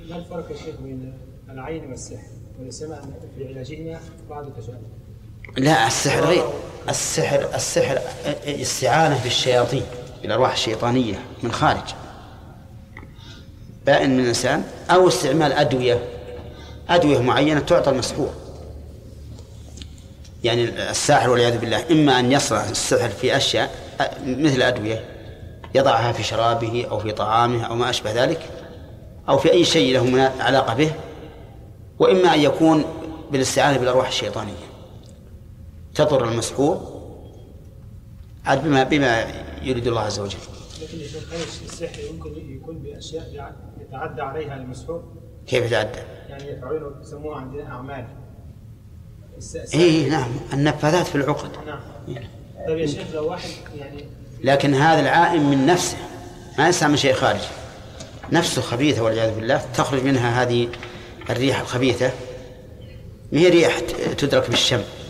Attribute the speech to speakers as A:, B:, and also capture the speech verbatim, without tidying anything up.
A: ما الفرق يا شيخ بين العين والسحر؟ ولسمع في علاجهما بعض التشابه.
B: لا، السحر غير. السحر السحر استعانة بالشياطين، بالأرواح الشيطانية من خارج بائن من الإنسان، أو استعمال أدوية أدوية معينة تعطى المسحور. يعني الساحر والعياذ بالله إما أن يصنع السحر في أشياء مثل أدوية يضعها في شرابه أو في طعامه أو ما أشبه ذلك، أو في أي شيء له علاقة به، وإما أن يكون بالاستعانة بالأرواح الشيطانية تضر المسحور عاد بما بما يريد الله عز وجل.
A: لكن السحر يمكن يكون بأشياء يتعدى عليها المسحور.
B: كيف يتعدى؟
A: يعني يفعلون يسموها عندنا أعمال.
B: إيه نعم، النفاذات في العقد.
A: نعم. طيب يا شيخ لو واحد يعني،
B: لكن هذا العائم من نفسه ما يستعمل شيء خارج، نفسه خبيثة والعياذ بالله، تخرج منها هذه الريح الخبيثة، ما هي ريح تدرك بالشم.